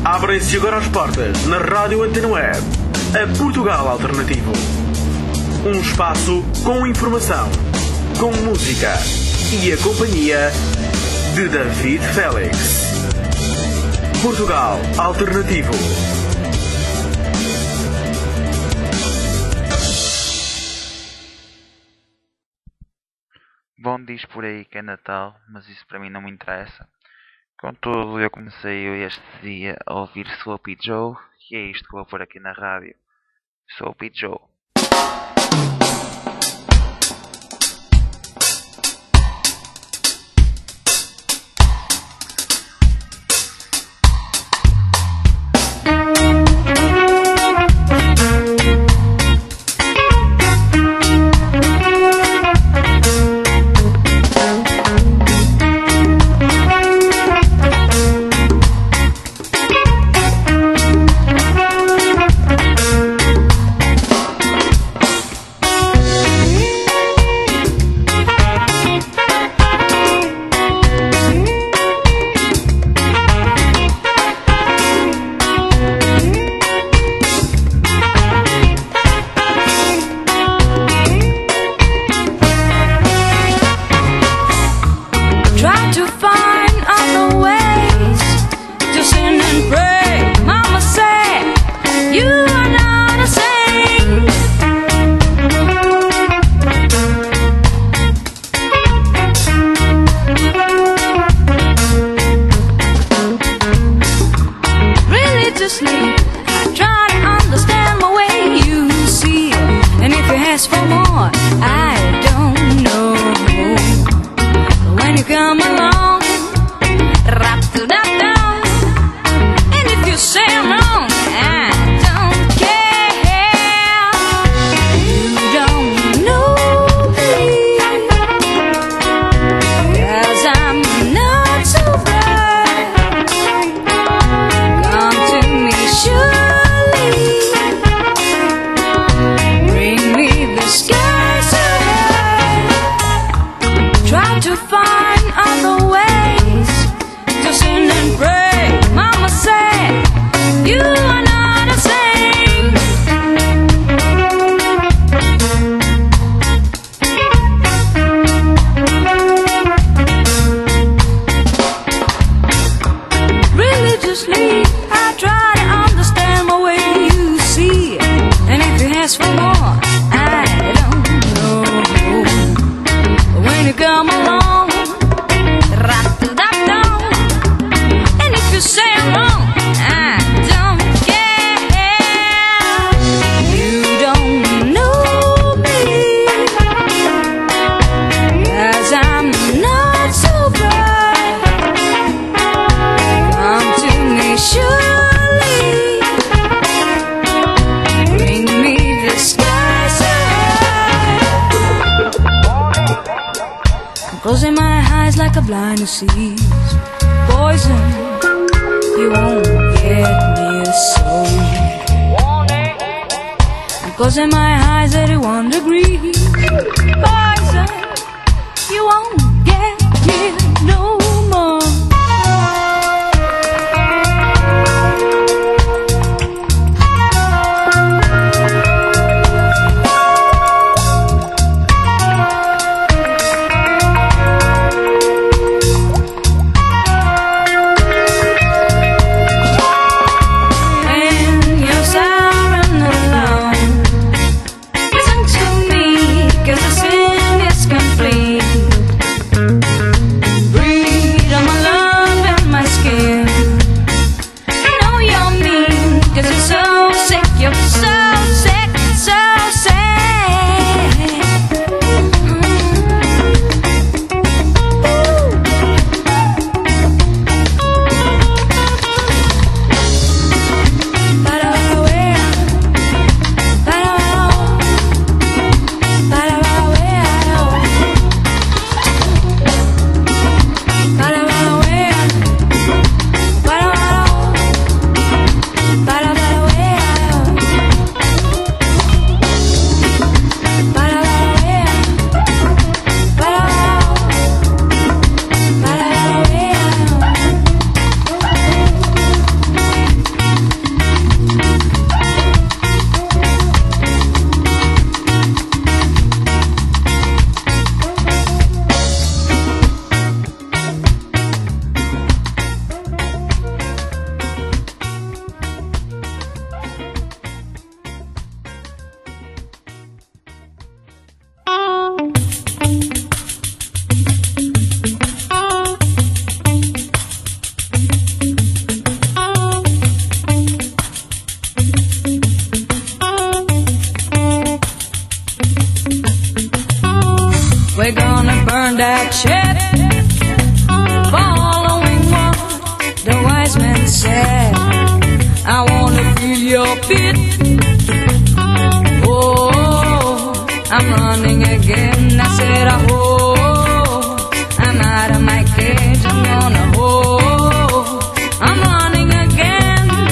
Abrem-se agora as portas na Rádio Antena Web, a Portugal Alternativo. Um espaço com informação, com música e a companhia de David Félix. Portugal Alternativo. Bom, diz por aí que é Natal, mas isso para mim não me interessa. Contudo, eu comecei este dia a ouvir Sloppy Joe, e é isto que vou pôr aqui na rádio. Sloppy Joe. Closing my eyes like a blind who sees poison. You won't get me a soul. I'm closing my eyes at 1 degree. Poison. You won't get me no more. Listen to me, 'cause the sin fit. Oh, I'm running again. I said, oh, I'm out of my cage. I'm gonna oh, I'm running again.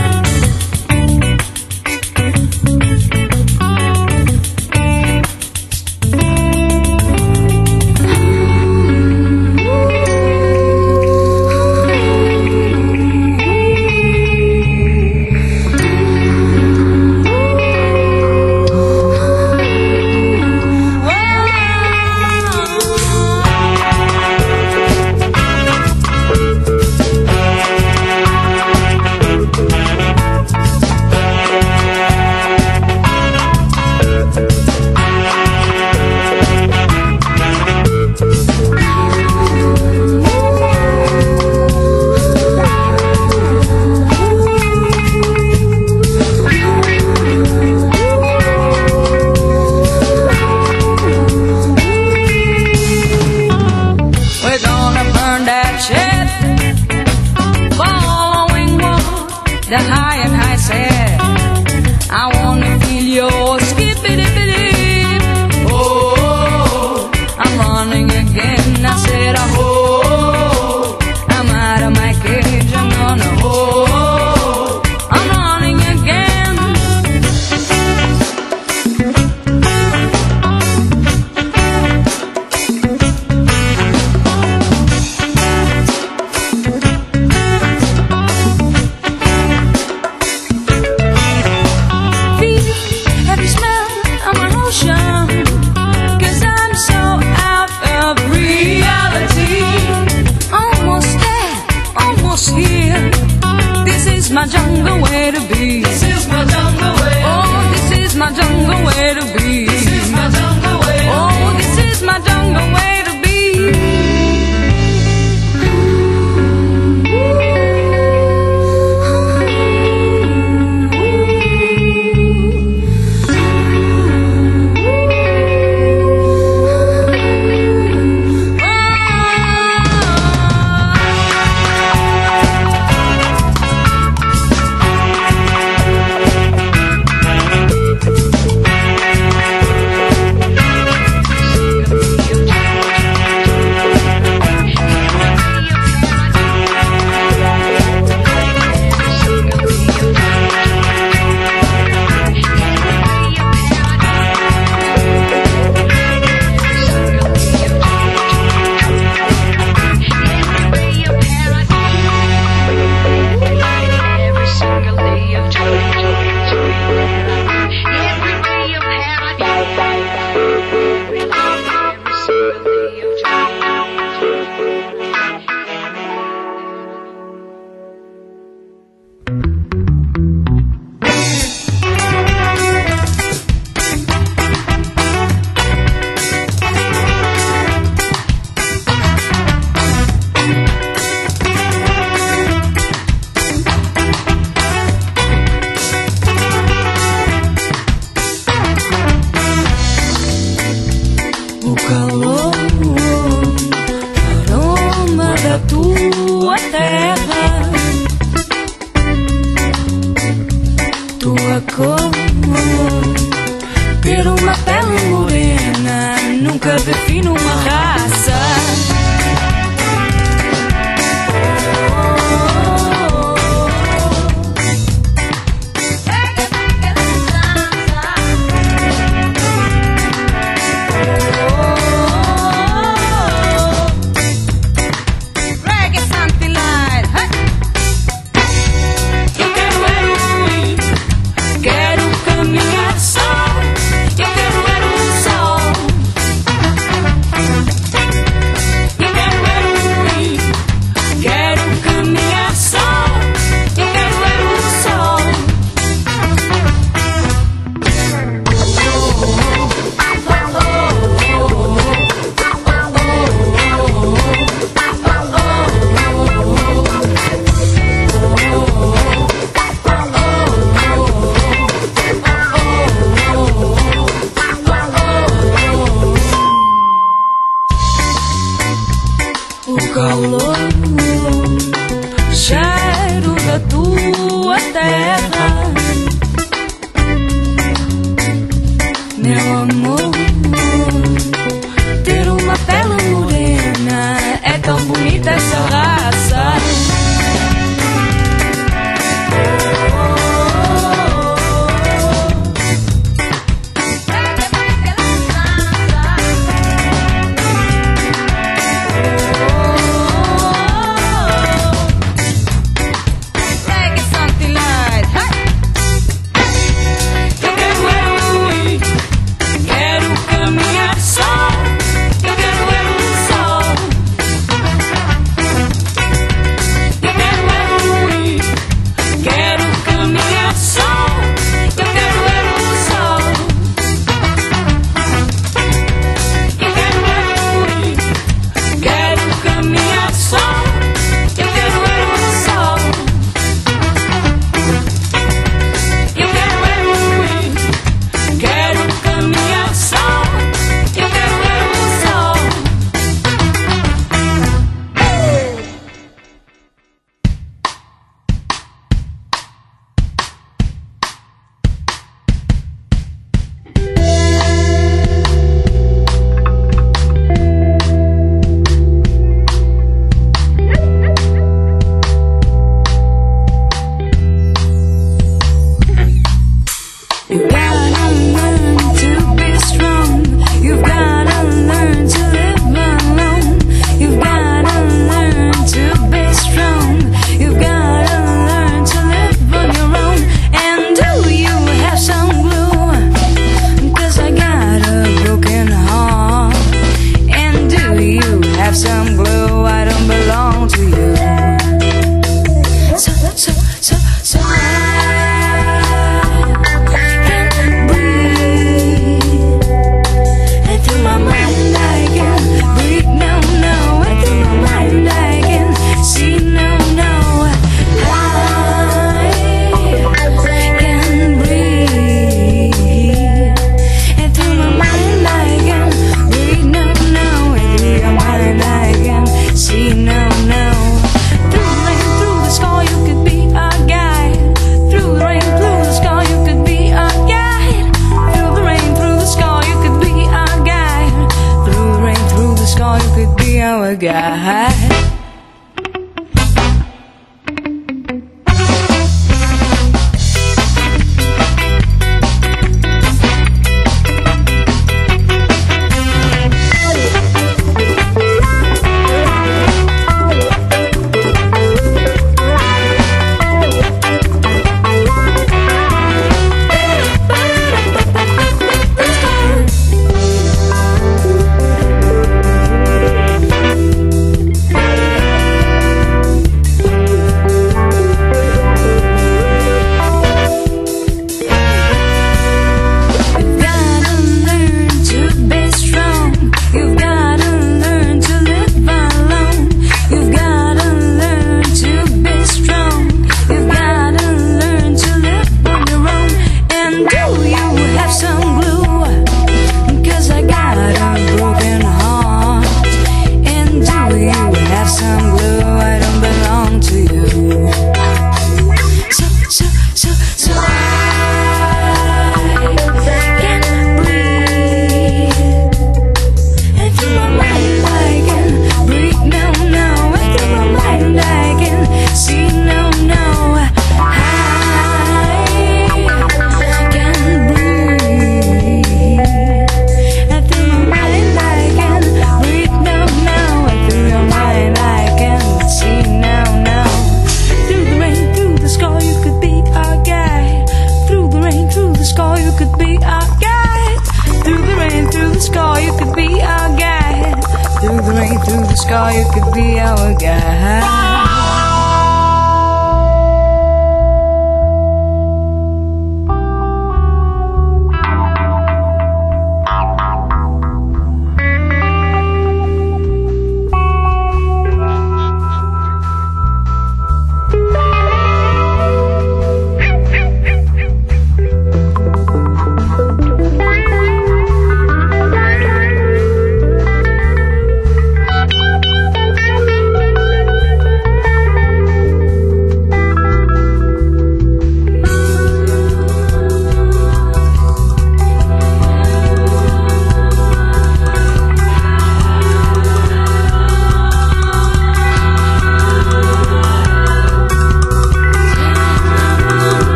The high and high said, I wanna feel your skippity-bitty. Oh, I'm running again. I said, oh, I'm out of my cage. I'm gonna oh, I'm running again. My jungle way to be. This is my jungle way. Oh, this is my jungle way to be. This is my jungle way. Oh, this is my jungle way to be. cheiro da tua terra, meu amor. Ter uma bela morena, é tão bonita essa raça.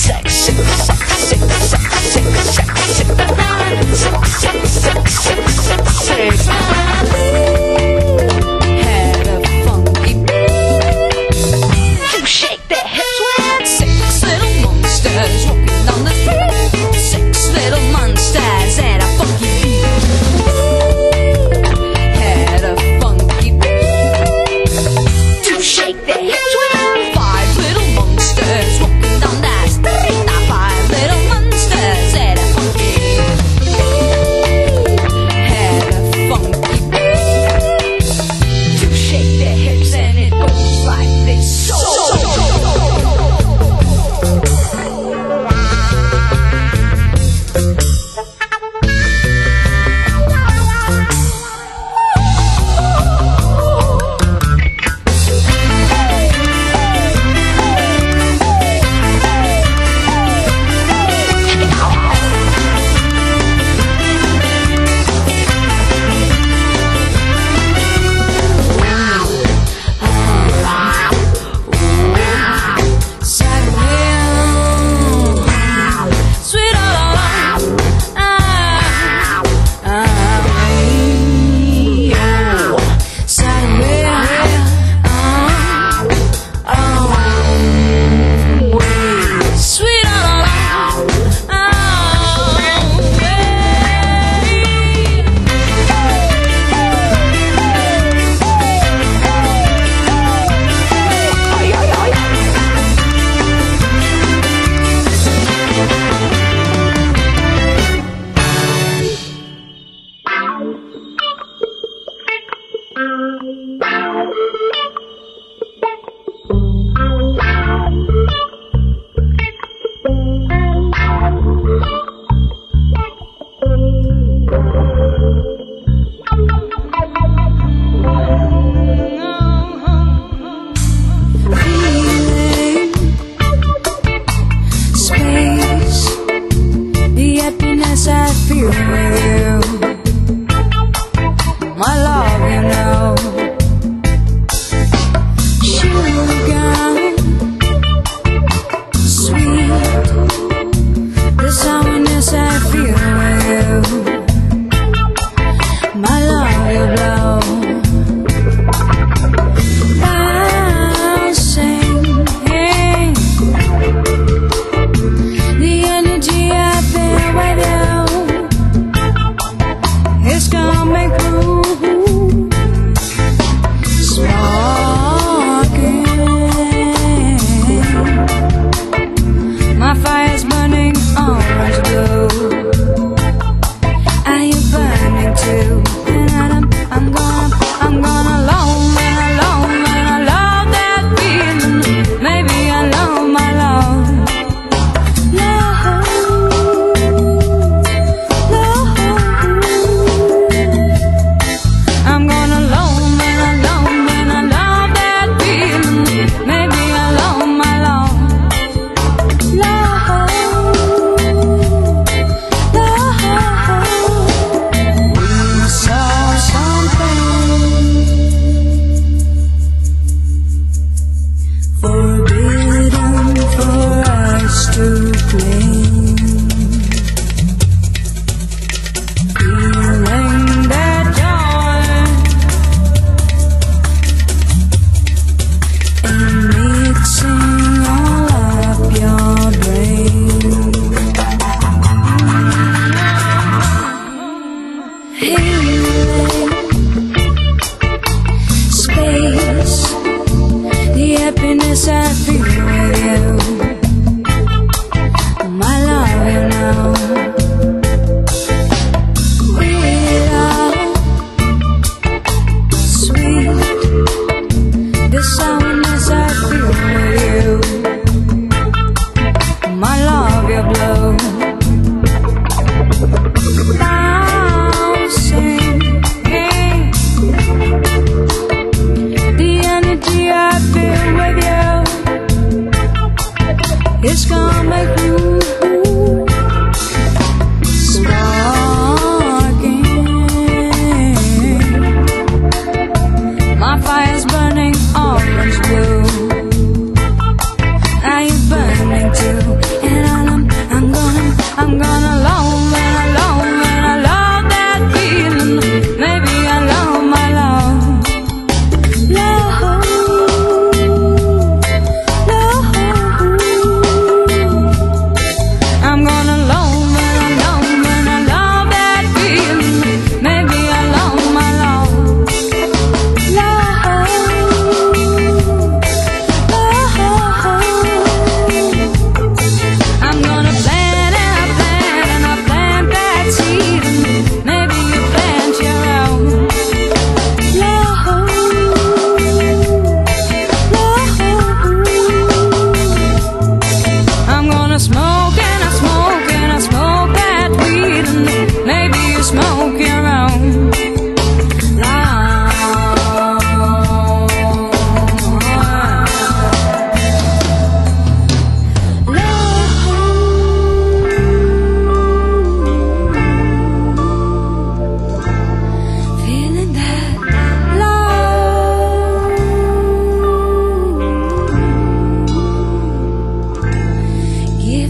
Now you're burning too, and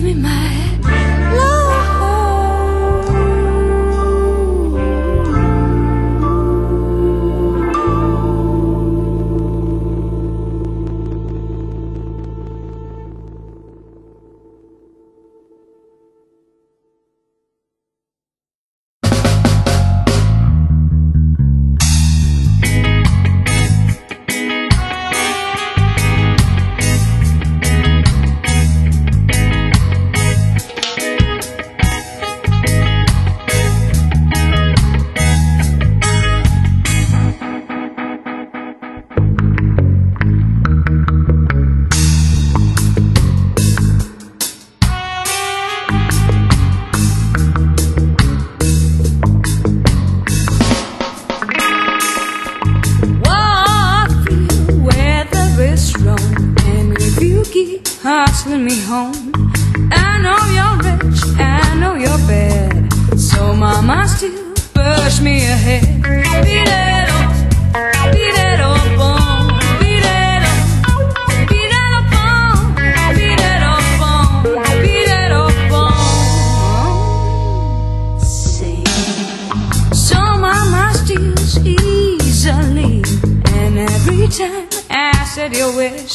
me my love. Hustling me home. I know you're rich, I know you're bad, so mama still push me ahead. Beat it up, beat it up on, beat it up, beat it up on, beat it up on, beat it up on. Say, so mama steals easily, and every time I said your wish.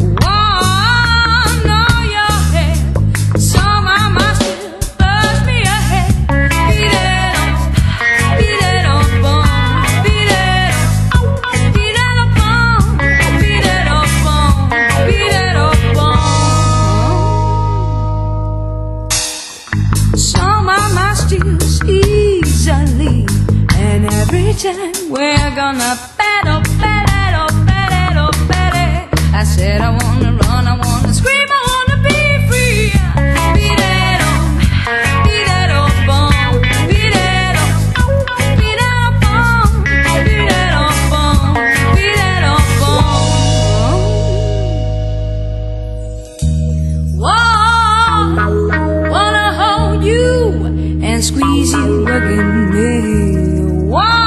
We're gonna battle, battle, battle, battle. I said I wanna run, I wanna scream, I wanna be free. Beat it up, beat it up on, beat it up, beat it up on, beat it up on, beat it up on. Whoa, wanna hold you and squeeze you again, me. Whoa.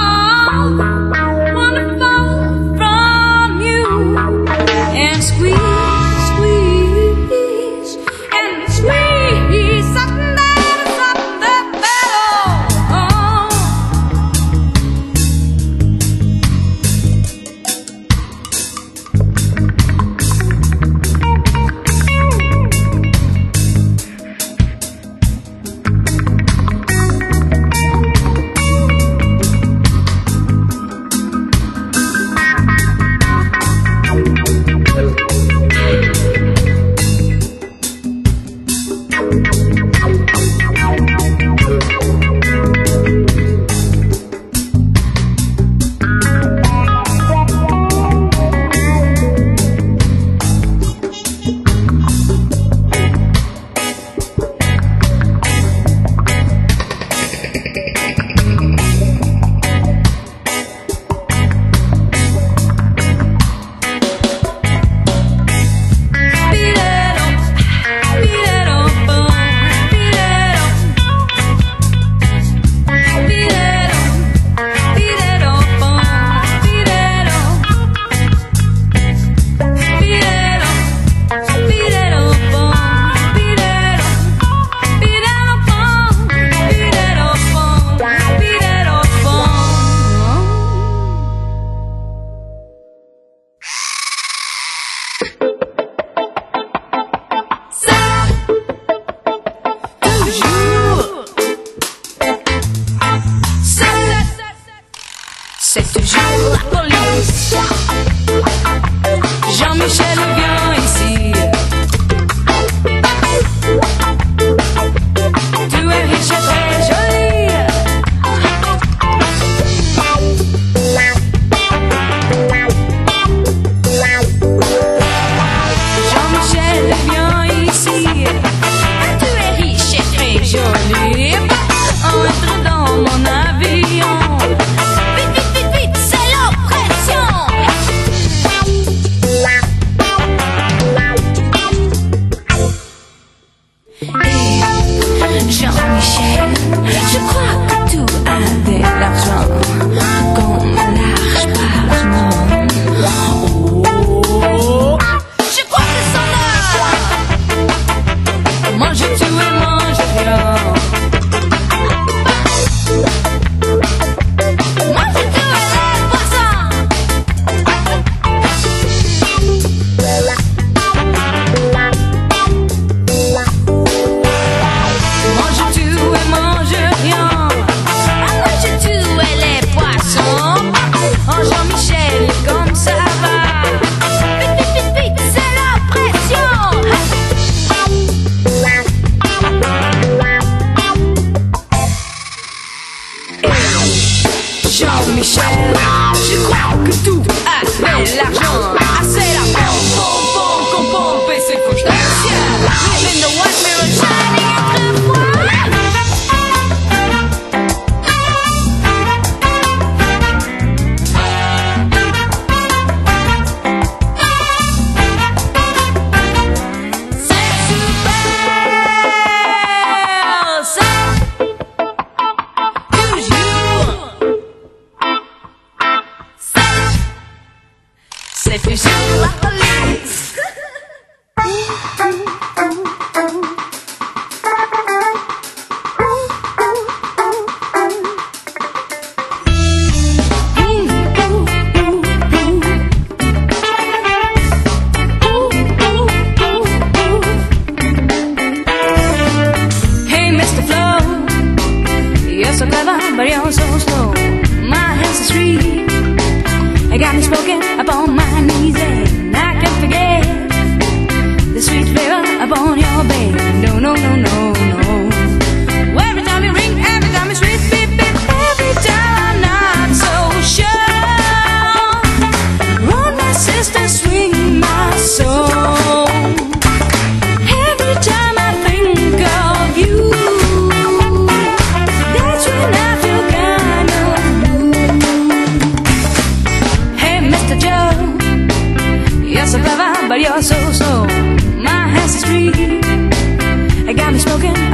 C'est toujours la police. Jean-Michel vient ici. Tu es riche et très jolie. Jean-Michel vient ici. Tu es riche et très jolie. Entre dans mon avion. Jean-Michel, je crois que tu as de l'argent, comme l'arche par mon. Oh, je crois que c'est là. Moi je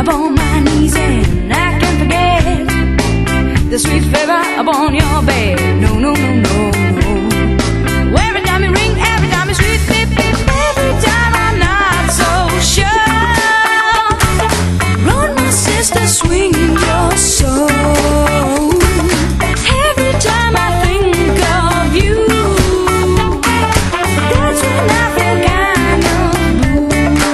upon my knees and I can't forget the sweet flavor upon your bed. No, no, no, no, no. Every time you ring, every time you sweet, beep, beep, every time I'm not so sure. Run, my sister, swing your soul. Every time I think of you, that's when I feel kind of blue.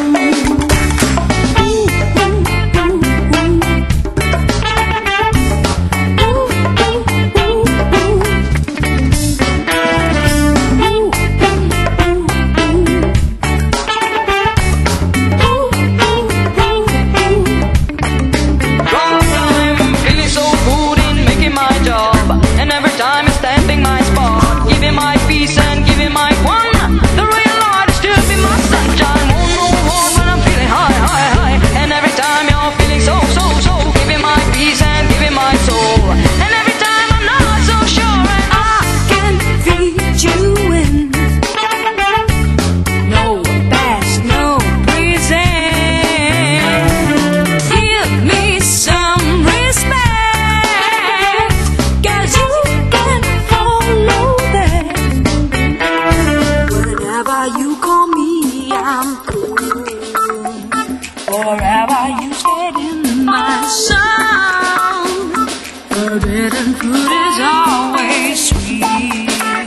Forever you stayed in my song. Forbidden fruit is always sweet,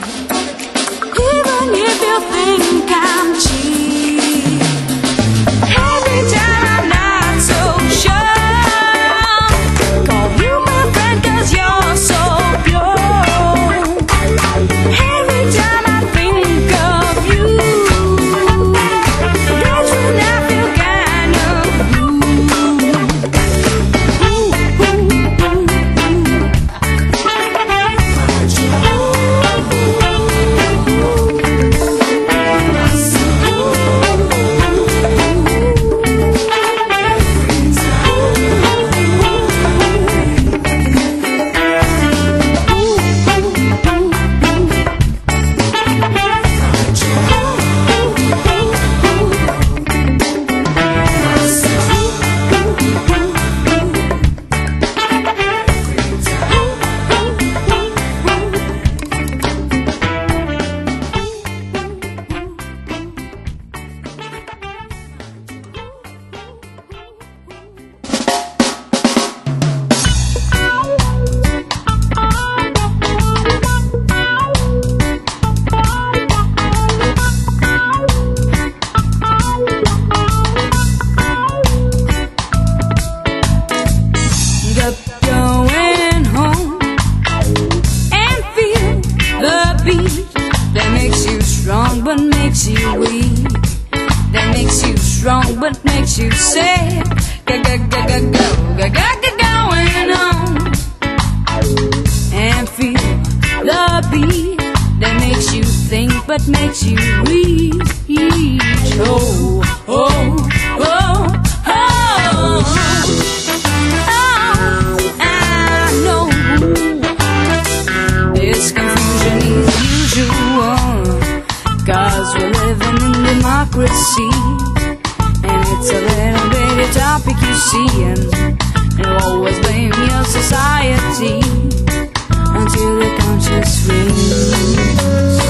even if you think I'm cheap. Every time I'm not so sure, call you my friend 'cause you're so pure. Every time I think of you, that's when I feel kind of blue. But makes you weak, that makes you strong, but makes you sad. Going on and feel the beat that makes you think, but makes you reach. Oh, oh, oh, oh. I know this confusion is usual, 'cause we're living in democracy, and it's a little bitty topic you see, and you always blame your society until the conscience rings.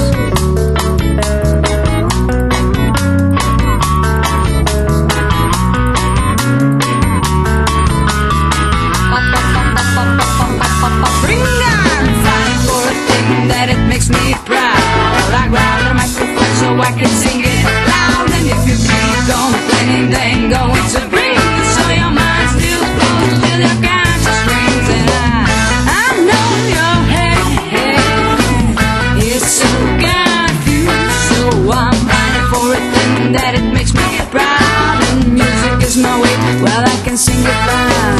Bring on, fight for a thing that it makes me proud. I grab the microphone so I can sing it loud, and if you keep complaining, they ain't going to bring. So your mind's still closed till your conscience rings, and I know your head is so confused. So I'm fighting for a thing that it makes me proud, and music is my way. Well, I can sing it loud.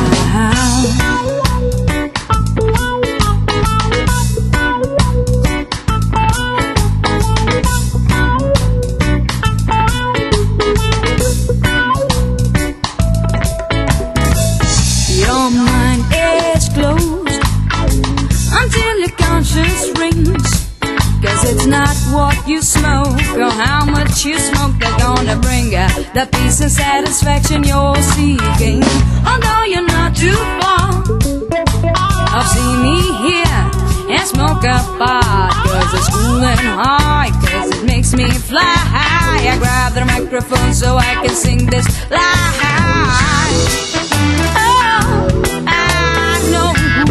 Your mind is closed until your conscience rings, 'cause it's not what you smoke or how much you smoke that's gonna bring out the peace and satisfaction you're seeking. spot, 'cause it's cool and high, 'cause it makes me fly. I grab the microphone so I can sing this line. Oh, I know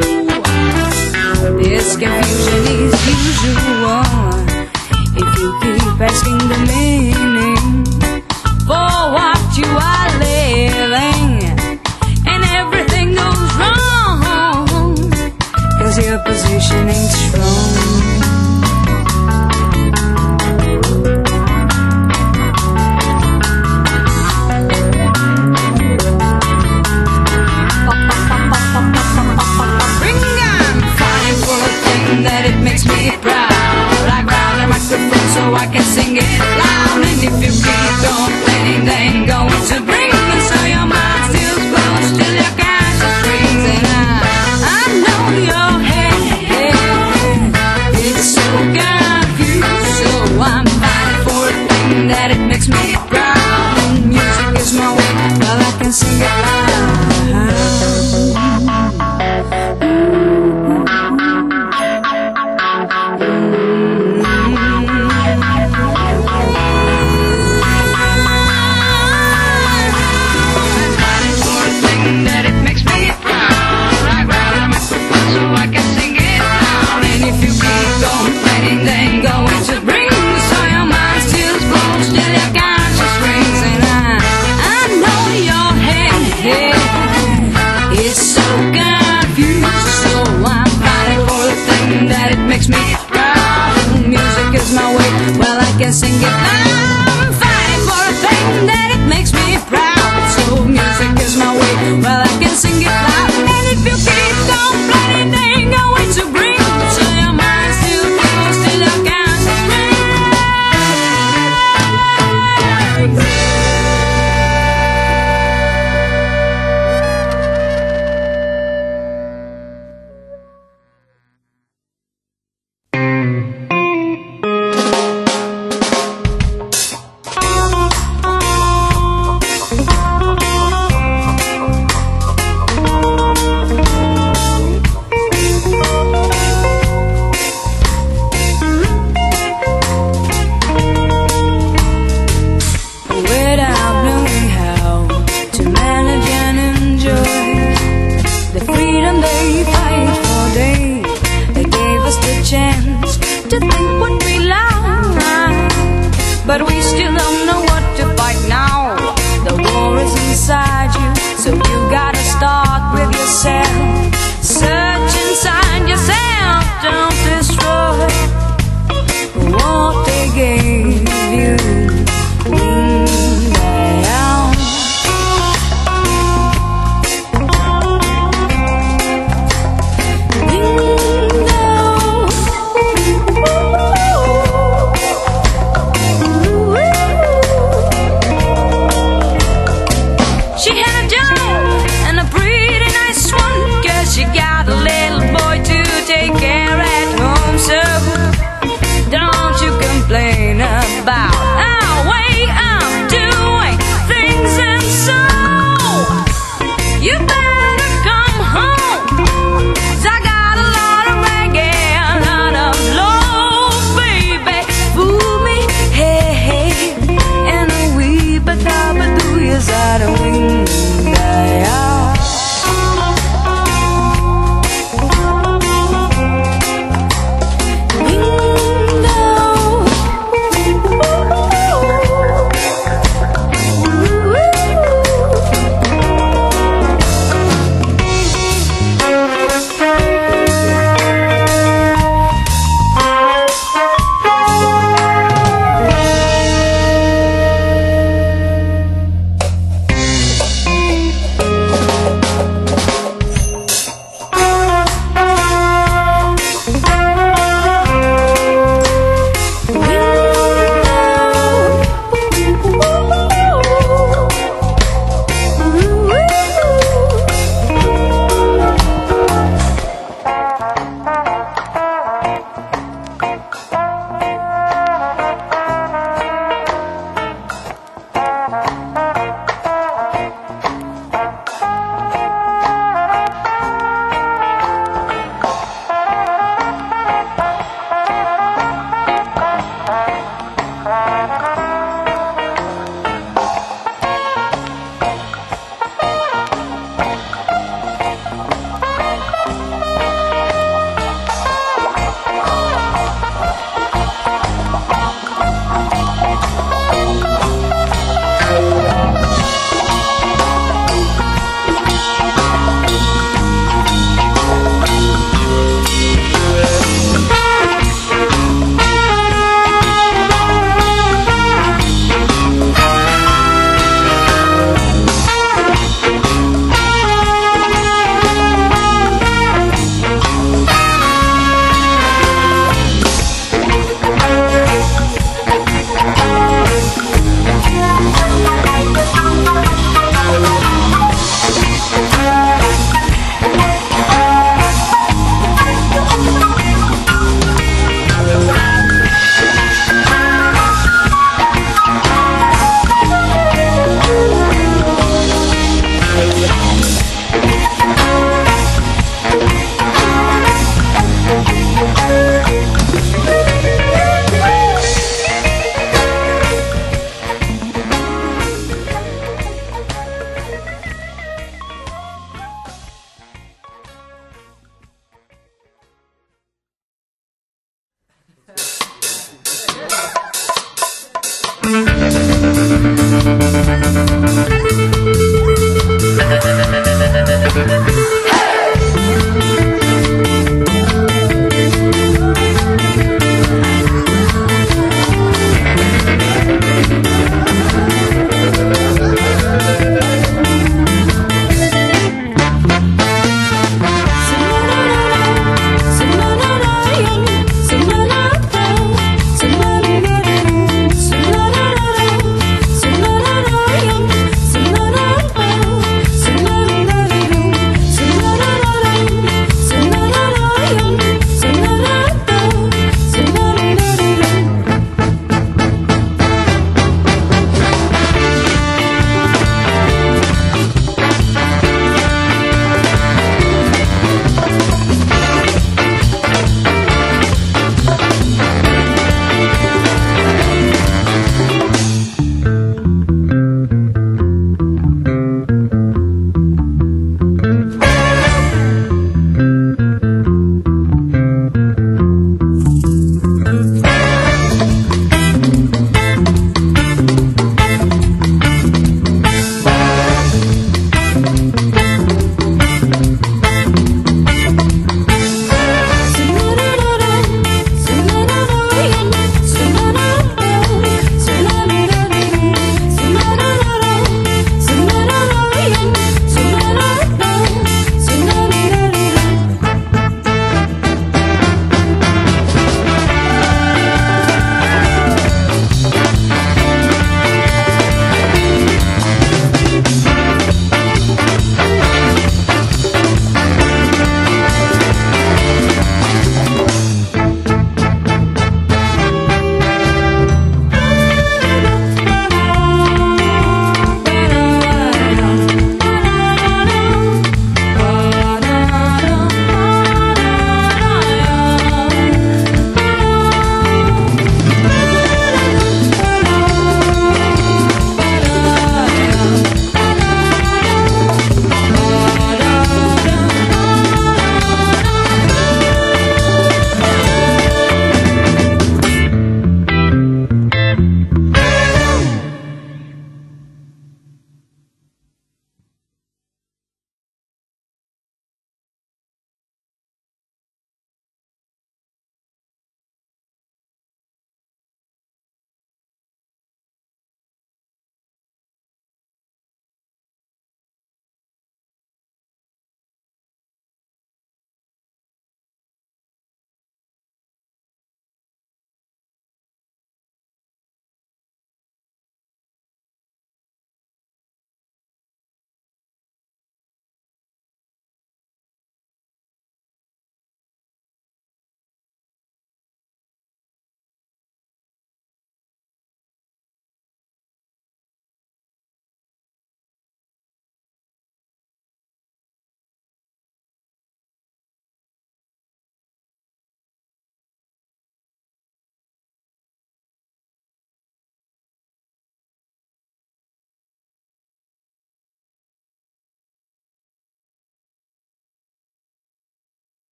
this confusion is usual if you keep asking the meaning for what you are living, and everything goes wrong 'cause your position ain't strong.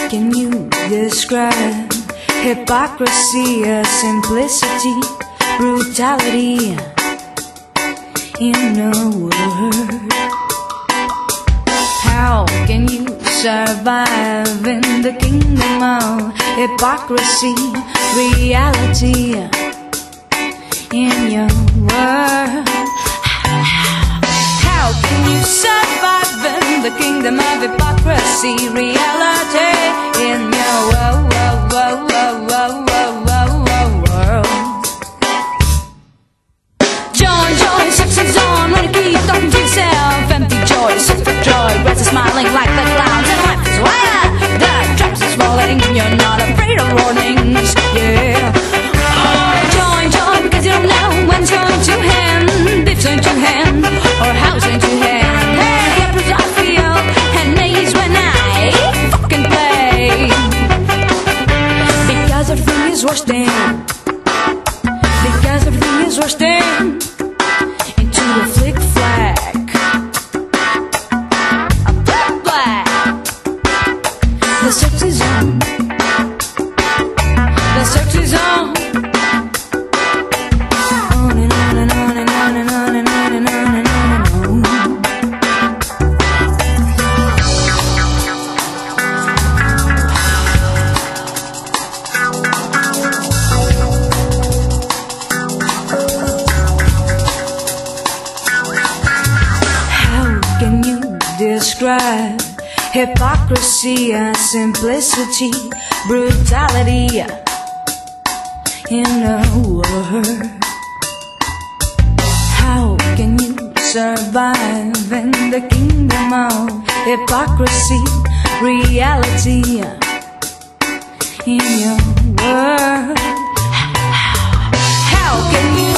can you describe hypocrisy, simplicity, brutality in a word? How can you survive in the kingdom of hypocrisy, reality in your world? How can you survive in the kingdom of hypocrisy, reality in your world? Joy, joy, sex is on when you keep talking to yourself. Empty joy, search for joy, grass is smiling like the clouds, and life is wild. The drops is falling, you're not afraid of warnings, yeah. Oh, joy, joy, because you don't know when it's going to end, if it's going to end, or how it's going to end. Hey, apples I feel, and knees when I fucking play. Because everything is worse than, because everything is worse than, into a flick flag, a black black. The sex is on, the sex is on. On and on and on and on and on and on and on and on and on. How can you describe hypocrisy, simplicity, brutality in a word? How can you survive in the kingdom of hypocrisy, reality in your world? How can you